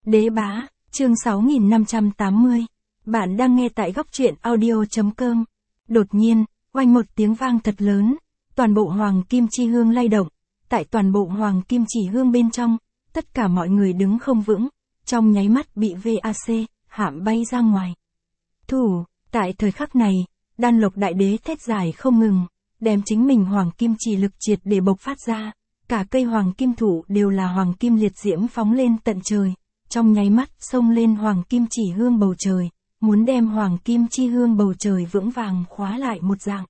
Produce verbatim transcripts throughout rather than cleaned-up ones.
Đế bá, chương sáu nghìn năm trăm tám mươi. Bạn đang nghe tại góc truyện audio chấm com. Đột nhiên, oanh một tiếng vang thật lớn, toàn bộ hoàng kim chi hương lay động. Tại toàn bộ hoàng kim chỉ hương bên trong, tất cả mọi người đứng không vững, trong nháy mắt bị vê a xê hãm bay ra ngoài. Thủ, tại thời khắc này, Đan Lộc Đại Đế thét dài không ngừng, đem chính mình hoàng kim chỉ lực triệt để bộc phát ra. Cả cây hoàng kim thủ đều là hoàng kim liệt diễm phóng lên tận trời, trong nháy mắt xông lên hoàng kim chỉ hương bầu trời, muốn đem hoàng kim chi hương bầu trời vững vàng khóa lại một dạng.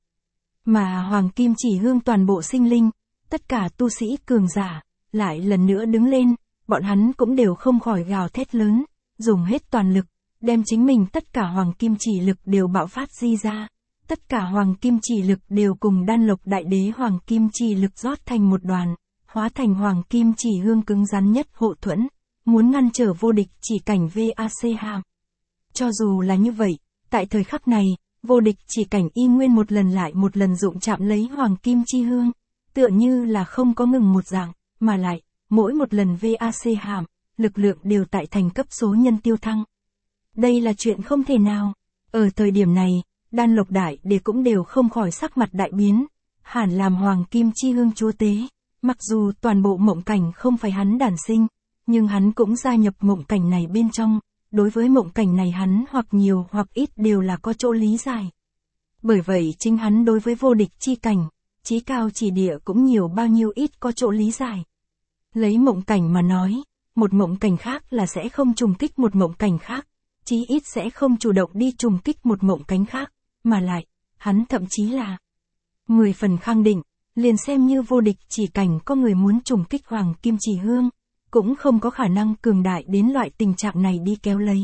Mà hoàng kim chỉ hương toàn bộ sinh linh, tất cả tu sĩ cường giả, lại lần nữa đứng lên, bọn hắn cũng đều không khỏi gào thét lớn, dùng hết toàn lực, đem chính mình tất cả hoàng kim chỉ lực đều bạo phát di ra. Tất cả hoàng kim chỉ lực đều cùng Đan Lộc Đại Đế hoàng kim chỉ lực rót thành một đoàn, hóa thành hoàng kim chỉ hương cứng rắn nhất hộ thuẫn, muốn ngăn trở vô địch chỉ cảnh vê a xê hàm. Cho dù là như vậy, tại thời khắc này, vô địch chỉ cảnh y nguyên một lần lại một lần dụng chạm lấy hoàng kim chi hương, tựa như là không có ngừng một dạng, mà lại, mỗi một lần vê a xê hàm, lực lượng đều tại thành cấp số nhân tiêu thăng. Đây là chuyện không thể nào. Ở thời điểm này, Đan Lộc Đại Đế cũng đều không khỏi sắc mặt đại biến, hẳn làm hoàng kim chi hương chúa tế. Mặc dù toàn bộ mộng cảnh không phải hắn đản sinh, nhưng hắn cũng gia nhập mộng cảnh này bên trong, đối với mộng cảnh này hắn hoặc nhiều hoặc ít đều là có chỗ lý giải. Bởi vậy chính hắn đối với vô địch chi cảnh, chí cao chỉ địa cũng nhiều bao nhiêu ít có chỗ lý giải. Lấy mộng cảnh mà nói, một mộng cảnh khác là sẽ không trùng kích một mộng cảnh khác, chí ít sẽ không chủ động đi trùng kích một mộng cảnh khác, mà lại, hắn thậm chí là mười phần khẳng định. Liền xem như vô địch chỉ cảnh có người muốn trùng kích hoàng kim chỉ hương, cũng không có khả năng cường đại đến loại tình trạng này đi kéo lấy.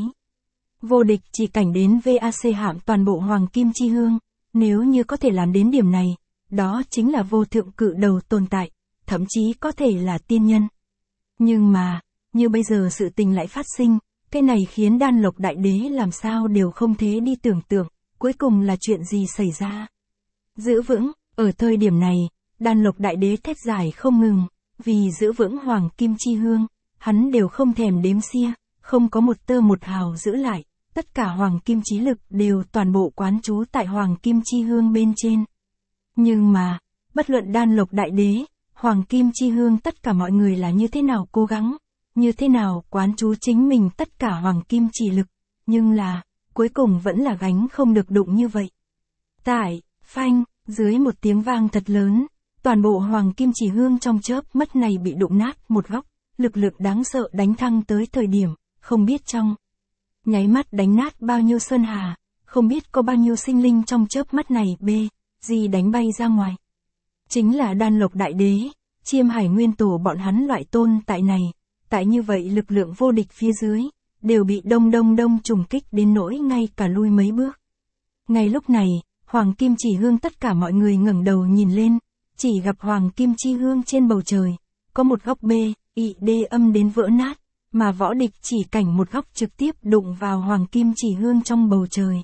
Vô địch chỉ cảnh đến vê a xê hãm toàn bộ hoàng kim chi hương, nếu như có thể làm đến điểm này, đó chính là vô thượng cự đầu tồn tại, thậm chí có thể là tiên nhân. Nhưng mà, như bây giờ sự tình lại phát sinh, cái này khiến Đan Lộc Đại Đế làm sao đều không thế đi tưởng tượng, cuối cùng là chuyện gì xảy ra. Giữ vững, ở thời điểm này, Đan Lộc Đại Đế thét dài không ngừng, vì giữ vững hoàng kim chi hương, hắn đều không thèm đếm xia, không có một tơ một hào giữ lại, tất cả hoàng kim chí lực đều toàn bộ quán trú tại hoàng kim chi hương bên trên. Nhưng mà, bất luận Đan Lộc Đại Đế, hoàng kim chi hương tất cả mọi người là như thế nào cố gắng, như thế nào quán trú chính mình tất cả hoàng kim chỉ lực, nhưng là, cuối cùng vẫn là gánh không được đụng như vậy. Tại, phanh, dưới một tiếng vang thật lớn, toàn bộ hoàng kim chỉ hương trong chớp mắt này bị đụng nát một góc, lực lượng đáng sợ đánh thăng tới thời điểm, không biết trong nháy mắt đánh nát bao nhiêu sơn hà, không biết có bao nhiêu sinh linh trong chớp mắt này bê, gì đánh bay ra ngoài. Chính là Đan Lộc Đại Đế, Chiêm Hải Nguyên Tổ bọn hắn loại tôn tại này, tại như vậy lực lượng vô địch phía dưới, đều bị đông đông đông trùng kích đến nỗi ngay cả lui mấy bước. Ngay lúc này, hoàng kim chỉ hương tất cả mọi người ngẩng đầu nhìn lên, chỉ gặp hoàng kim chi hương trên bầu trời, có một góc B, I, D âm đến vỡ nát, mà võ địch chỉ cảnh một góc trực tiếp đụng vào hoàng kim chỉ hương trong bầu trời.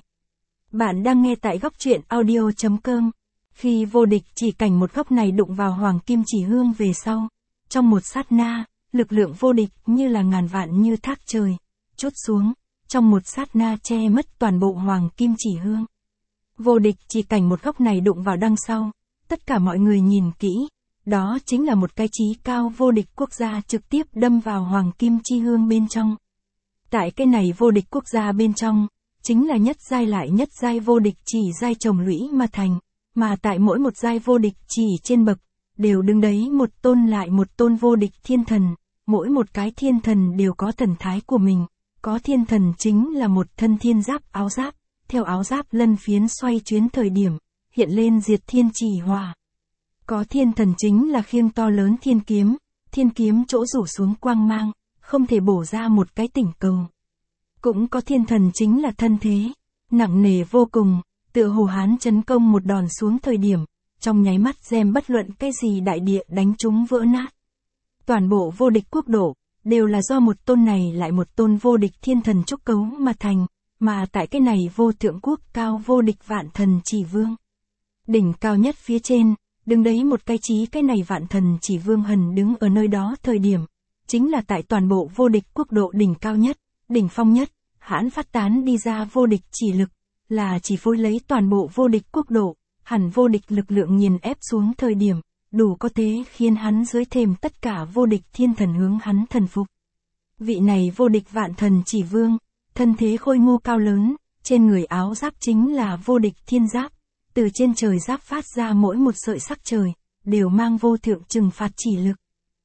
Bạn đang nghe tại góc truyện audio chấm com. Khi vô địch chỉ cảnh một góc này đụng vào hoàng kim chỉ hương về sau, trong một sát na, lực lượng vô địch như là ngàn vạn như thác trời, trút xuống, trong một sát na che mất toàn bộ hoàng kim chỉ hương. Vô địch chỉ cảnh một góc này đụng vào đằng sau, tất cả mọi người nhìn kỹ, đó chính là một cái chí cao vô địch quốc gia trực tiếp đâm vào hoàng kim chi hương bên trong. Tại cái này vô địch quốc gia bên trong, chính là nhất giai lại nhất giai vô địch chỉ giai chồng lũy mà thành, mà tại mỗi một giai vô địch chỉ trên bậc, đều đứng đấy một tôn lại một tôn vô địch thiên thần, mỗi một cái thiên thần đều có thần thái của mình, có thiên thần chính là một thân thiên giáp áo giáp, theo áo giáp lân phiến xoay chuyến thời điểm, hiện lên diệt thiên chỉ hỏa. Có thiên thần chính là khiêng to lớn thiên kiếm, thiên kiếm chỗ rủ xuống quang mang, không thể bổ ra một cái tỉnh cầu. Cũng có thiên thần chính là thân thế, nặng nề vô cùng, tựa hồ hán chấn công một đòn xuống thời điểm, trong nháy mắt xem bất luận cái gì đại địa đánh chúng vỡ nát. Toàn bộ vô địch quốc độ, đều là do một tôn này lại một tôn vô địch thiên thần trúc cấu mà thành, mà tại cái này vô thượng quốc cao vô địch vạn thần chỉ vương. Đỉnh cao nhất phía trên, đứng đấy một cái chí cái này vạn thần chỉ vương hần đứng ở nơi đó thời điểm, chính là tại toàn bộ vô địch quốc độ đỉnh cao nhất, đỉnh phong nhất, hãn phát tán đi ra vô địch chỉ lực, là chỉ phối lấy toàn bộ vô địch quốc độ, hẳn vô địch lực lượng nghiền ép xuống thời điểm, đủ có thế khiến hắn dưới thềm tất cả vô địch thiên thần hướng hắn thần phục. Vị này vô địch vạn thần chỉ vương, thân thế khôi ngô cao lớn, trên người áo giáp chính là vô địch thiên giáp, từ trên trời giáp phát ra mỗi một sợi sắc trời, đều mang vô thượng trừng phạt chỉ lực.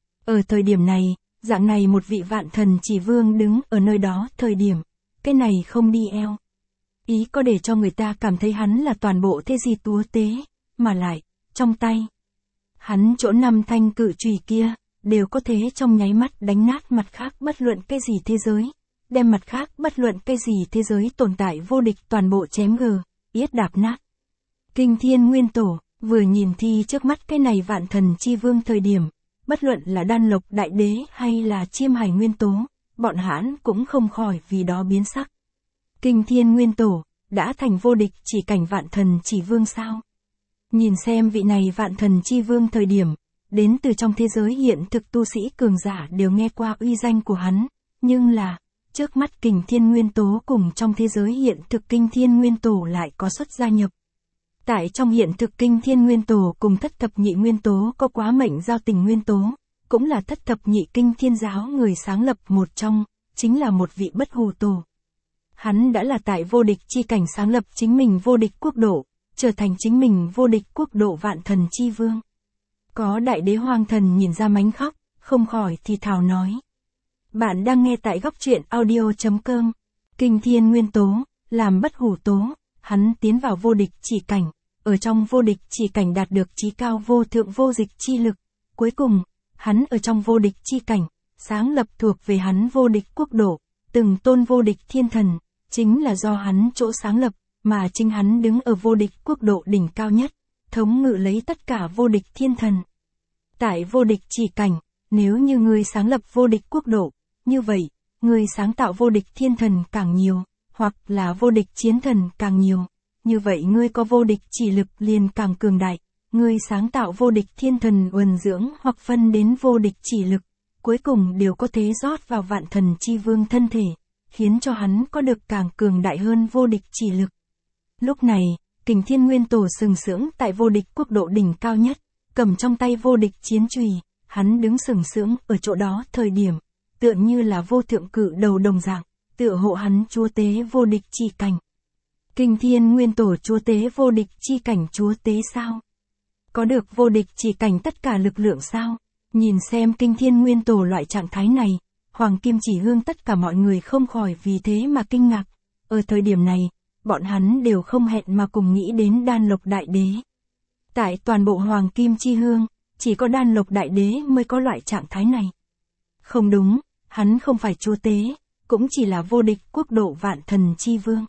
Ở thời điểm này, dạng này một vị vạn thần chỉ vương đứng ở nơi đó thời điểm, cái này không đi eo. Ý có để cho người ta cảm thấy hắn là toàn bộ thế gì túa tế, mà lại, trong tay. Hắn chỗ năm thanh cự chùy kia, đều có thế trong nháy mắt đánh nát mặt khác bất luận cái gì thế giới, đem mặt khác bất luận cái gì thế giới tồn tại vô địch toàn bộ chém gờ, yết đạp nát. Kinh Thiên Nguyên Tổ, vừa nhìn thi trước mắt cái này vạn thần chi vương thời điểm, bất luận là Đan Lộc Đại Đế hay là Chiêm Hải Nguyên Tố, bọn hãn cũng không khỏi vì đó biến sắc. Kinh Thiên Nguyên Tổ, đã thành vô địch chỉ cảnh vạn thần chỉ vương sao? Nhìn xem vị này vạn thần chi vương thời điểm, đến từ trong thế giới hiện thực tu sĩ cường giả đều nghe qua uy danh của hắn, nhưng là, trước mắt Kình Thiên Nguyên Tố cùng trong thế giới hiện thực Kinh Thiên Nguyên Tổ lại có xuất gia nhập. Tại trong hiện thực Kinh Thiên Nguyên Tổ cùng thất thập nhị nguyên tố có quá mệnh giao tình nguyên tố, cũng là thất thập nhị kinh thiên giáo người sáng lập một trong, chính là một vị bất hủ tổ. Hắn đã là tại vô địch chi cảnh sáng lập chính mình vô địch quốc độ, trở thành chính mình vô địch quốc độ vạn thần chi vương. Có đại đế hoang thần nhìn ra mánh khóc, không khỏi thì thào nói. Bạn đang nghe tại góc truyện audio chấm com. Kinh Thiên Nguyên Tố, làm bất hủ tố, hắn tiến vào vô địch chỉ cảnh, ở trong vô địch chỉ cảnh đạt được chí cao vô thượng vô dịch chi lực. Cuối cùng, hắn ở trong vô địch chi cảnh, sáng lập thuộc về hắn vô địch quốc độ, từng tôn vô địch thiên thần, chính là do hắn chỗ sáng lập, mà chính hắn đứng ở vô địch quốc độ đỉnh cao nhất, thống ngự lấy tất cả vô địch thiên thần. Tại vô địch chỉ cảnh, nếu như ngươi sáng lập vô địch quốc độ, như vậy, ngươi sáng tạo vô địch thiên thần càng nhiều, hoặc là vô địch chiến thần càng nhiều, như vậy ngươi có vô địch chỉ lực liền càng cường đại, ngươi sáng tạo vô địch thiên thần uẩn dưỡng hoặc phân đến vô địch chỉ lực, cuối cùng đều có thế rót vào vạn thần chi vương thân thể, khiến cho hắn có được càng cường đại hơn vô địch chỉ lực. Lúc này, Kình Thiên Nguyên Tổ sừng sững tại vô địch quốc độ đỉnh cao nhất, cầm trong tay vô địch chiến chùy, hắn đứng sừng sững ở chỗ đó thời điểm, tựa như là vô thượng cự đầu đồng dạng, tựa hộ hắn chúa tế vô địch chi cảnh. Kình Thiên Nguyên Tổ chúa tế vô địch chi cảnh chúa tế sao? Có được vô địch chỉ cảnh tất cả lực lượng sao? Nhìn xem Kinh Thiên Nguyên Tổ loại trạng thái này, Hoàng Kim Chỉ Hương tất cả mọi người không khỏi vì thế mà kinh ngạc. Ở thời điểm này, bọn hắn đều không hẹn mà cùng nghĩ đến Đan Lộc Đại Đế. Tại toàn bộ Hoàng Kim Chi Hương, chỉ có Đan Lộc Đại Đế mới có loại trạng thái này. Không đúng, hắn không phải chúa tế, cũng chỉ là vô địch quốc độ vạn thần chi vương.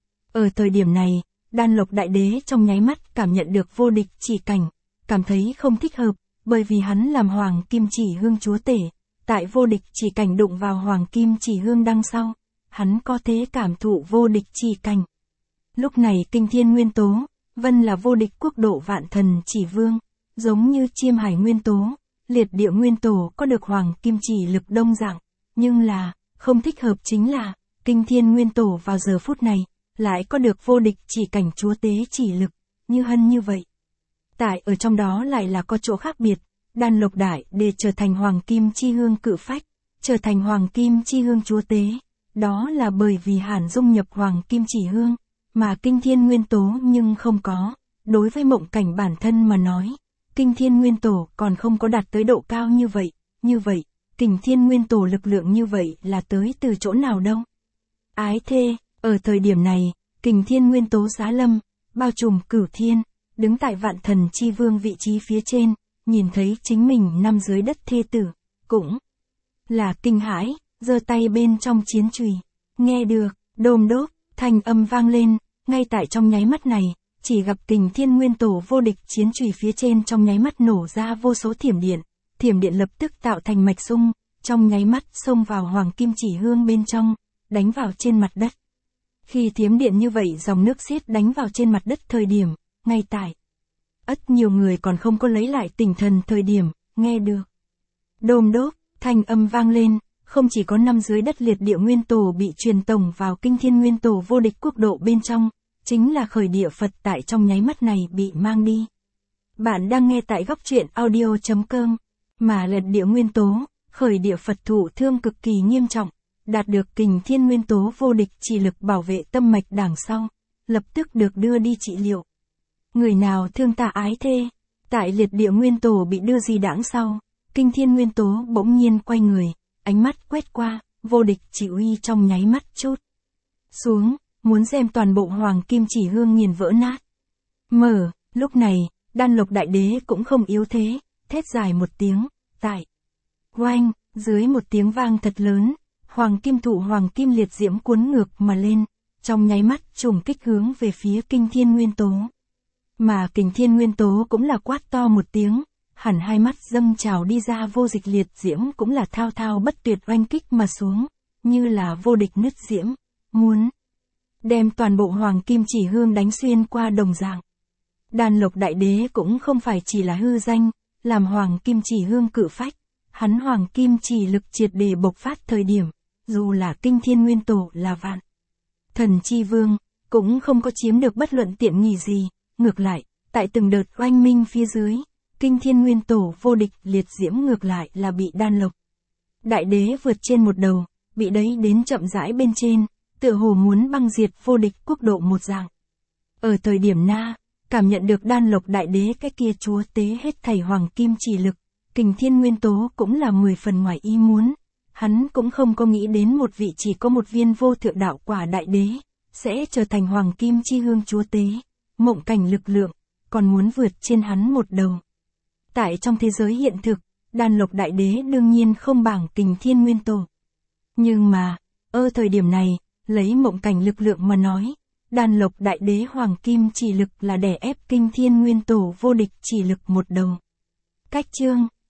Ở thời điểm này, Đan Lộc Đại Đế trong nháy mắt cảm nhận được vô địch chỉ cảnh, cảm thấy không thích hợp, bởi vì hắn làm Hoàng Kim Chỉ Hương chúa tể, tại vô địch chỉ cảnh đụng vào Hoàng Kim Chỉ Hương đằng sau, hắn có thế cảm thụ vô địch chỉ cảnh. Lúc này Kinh Thiên Nguyên Tố, vân là vô địch quốc độ vạn thần chỉ vương, giống như Chiêm Hải Nguyên Tố, Liệt Địa Nguyên Tổ có được Hoàng Kim Chỉ lực đông dạng, nhưng là, không thích hợp chính là, Kinh Thiên Nguyên Tổ vào giờ phút này, lại có được vô địch chỉ cảnh chúa tế chỉ lực, như hân như vậy. Tại ở trong đó lại là có chỗ khác biệt, Đan Lộc Đại để trở thành Hoàng Kim Chi Hương cự phách, trở thành Hoàng Kim Chi Hương chúa tế, đó là bởi vì hàn dung nhập Hoàng Kim Chỉ Hương, mà Kinh Thiên Nguyên Tố nhưng không có. Đối với mộng cảnh bản thân mà nói, Kinh Thiên Nguyên Tổ còn không có đạt tới độ cao như vậy, như vậy, Kình Thiên Nguyên Tổ lực lượng như vậy là tới từ chỗ nào đâu? Ái thê, ở thời điểm này, Kình Thiên Nguyên Tố giá lâm, bao trùm cửu thiên, đứng tại vạn thần chi vương vị trí phía trên, nhìn thấy chính mình nằm dưới đất thê tử, cũng là kinh hãi, giơ tay bên trong chiến chùy, nghe được, đôm đốp, thanh âm vang lên, ngay tại trong nháy mắt này, chỉ gặp Kình Thiên Nguyên Tổ vô địch chiến chùy phía trên trong nháy mắt nổ ra vô số thiểm điện, thiểm điện lập tức tạo thành mạch xung, trong nháy mắt xông vào Hoàng Kim Chỉ Hương bên trong, đánh vào trên mặt đất. Khi thiểm điện như vậy dòng nước xiết đánh vào trên mặt đất thời điểm, ngay tại ất nhiều người còn không có lấy lại tinh thần thời điểm, nghe được. Đôm đốp, Thanh âm vang lên, không chỉ có năm dưới đất liệt địa nguyên tổ bị truyền tổng vào kinh thiên nguyên tổ vô địch quốc độ bên trong, chính là khởi địa Phật tại trong nháy mắt này bị mang đi. Bạn đang nghe tại góc truyện audio.com, mà liệt địa nguyên tố, khởi địa Phật thụ thương cực kỳ nghiêm trọng, đạt được kình thiên nguyên tố vô địch chỉ lực bảo vệ tâm mạch đằng sau, lập tức được đưa đi trị liệu. Người nào thương ta ái thê, tại liệt địa nguyên tổ bị đưa di đãng sau, kinh thiên nguyên tố bỗng nhiên quay người, ánh mắt quét qua, vô địch chỉ uy trong nháy mắt chốt xuống, muốn xem toàn bộ hoàng kim chỉ hương nghiền vỡ nát. Mở, lúc này, Đan Lộc Đại Đế cũng không yếu thế, thét dài một tiếng, tại. Oanh, dưới một tiếng vang thật lớn, hoàng kim thụ hoàng kim liệt diễm cuốn ngược mà lên, trong nháy mắt trùng kích hướng về phía kinh thiên nguyên tố. Mà kình thiên nguyên tố cũng là quát to một tiếng, hẳn hai mắt dâng trào đi ra vô dịch liệt diễm cũng là thao thao bất tuyệt oanh kích mà xuống, như là vô địch nứt diễm, muốn đem toàn bộ hoàng kim chỉ hương đánh xuyên qua đồng dạng. Đan Lộc Đại Đế cũng không phải chỉ là hư danh, làm hoàng kim chỉ hương cự phách, hắn hoàng kim chỉ lực triệt để bộc phát thời điểm, dù là kinh thiên nguyên tổ là vạn thần chi vương, cũng không có chiếm được bất luận tiện nghi gì, ngược lại, tại từng đợt oanh minh phía dưới, kinh thiên nguyên tổ vô địch liệt diễm ngược lại là bị Đan Lộc Đại Đế vượt trên một đầu, bị đấy đến chậm rãi bên trên, tựa hồ muốn băng diệt vô địch quốc độ một dạng. Ở thời điểm na, cảm nhận được Đan Lộc Đại Đế cái kia chúa tế hết thảy hoàng kim chỉ lực, kình thiên nguyên tố cũng là mười phần ngoài ý muốn, hắn cũng không có nghĩ đến một vị chỉ có một viên vô thượng đạo quả đại đế, sẽ trở thành hoàng kim chi hương chúa tế, mộng cảnh lực lượng, còn muốn vượt trên hắn một đầu. Tại trong thế giới hiện thực, Đan Lộc Đại Đế đương nhiên không bằng kình thiên nguyên tổ. Nhưng mà, ở thời điểm này, lấy mộng cảnh lực lượng mà nói, Đan Lộc Đại Đế hoàng kim chỉ lực là đè ép kinh thiên nguyên tổ vô địch chỉ lực một đầu. Cách chương,